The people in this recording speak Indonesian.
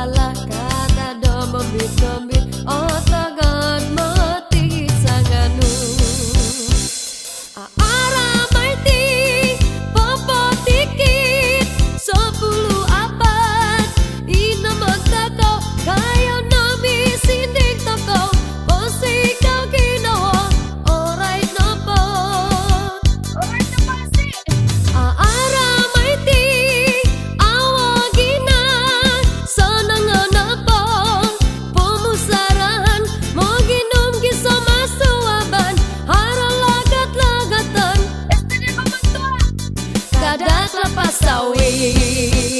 kalah kata do membit-membit otagan mati sanganu aramai ti popo dikit 10 abad ina magtako kayo nami sinding toko posi kau ginawa alright na po si aramay ti awagina sana nga na po pumusarahan mo ginom gisa masuaban haralagat-lagatan este di ba magtua kadat lapasawi